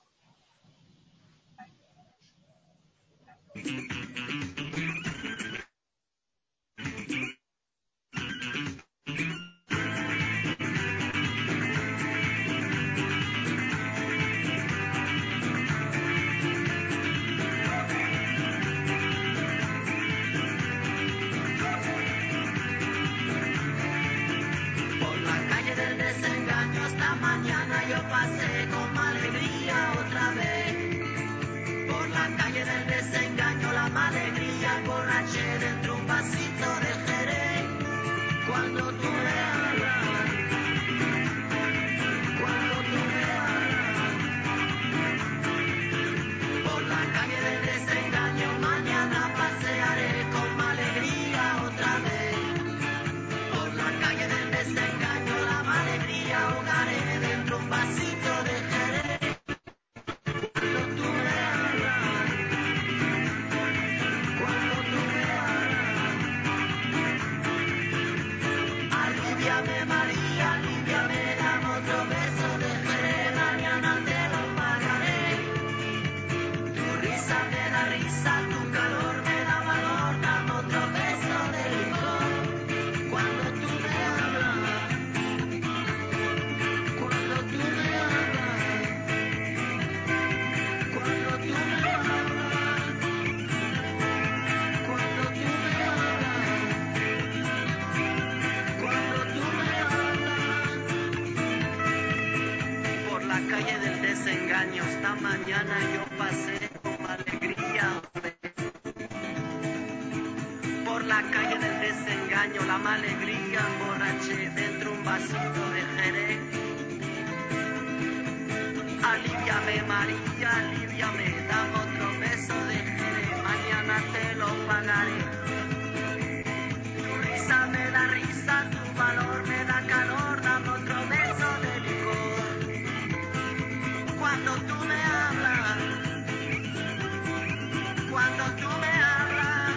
Pasé con alegría otra vez por la calle del desengaño, la alegría, el borraché dentro un vasito de Jerez. Cuando tú me hablas, cuando tú me hablas, por la calle del desengaño, mañana pasearé con alegría otra vez. Por la calle del desengaño, la alegría, ahogaré dentro un vasito de Jerez. Cuando tú me hablas, cuando tú me hablas, aliviame María, aliviame, dame otro beso de Jerez, mañana te lo pagaré. Tu risa me da risa, tu calor me da valor, dame otro beso de licor. Cuando tú me hablas, cuando tú me hablas, cuando tú me hablas, cuando tú me hablas, cuando tú me hablas. Por la calle del desengaño esta mañana yo pasé con alegría. Por la calle del desengaño la alegría, emborraché dentro un vasito de Jerez. Aliviame María, aliviame, dame otro beso de Jerez, mañana te lo pagaré. Tu risa me da risa, tu valor me da calor, dame otro beso de licor. Cuando tú me hablas, cuando tú me hablas,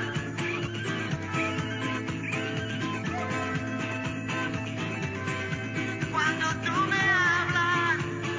cuando tú me hablas,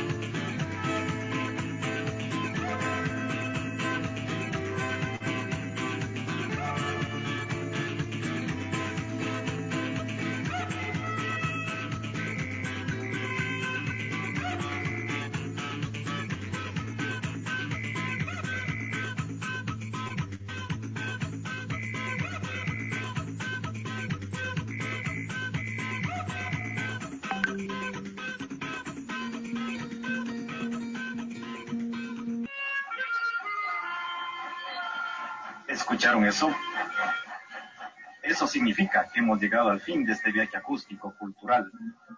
¿Escucharon eso? Eso significa que hemos llegado al fin de este viaje acústico cultural.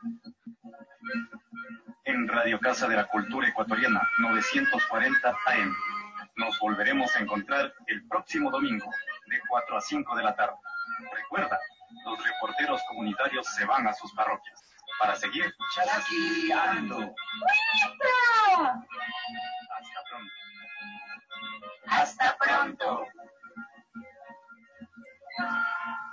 En Radio Casa de la Cultura Ecuatoriana, novecientos cuarenta A M. Nos volveremos a encontrar el próximo domingo, de cuatro a cinco de la tarde. Recuerda, los reporteros comunitarios se van a sus parroquias para seguir chasqueando. Hasta pronto. hasta pronto. Hasta pronto.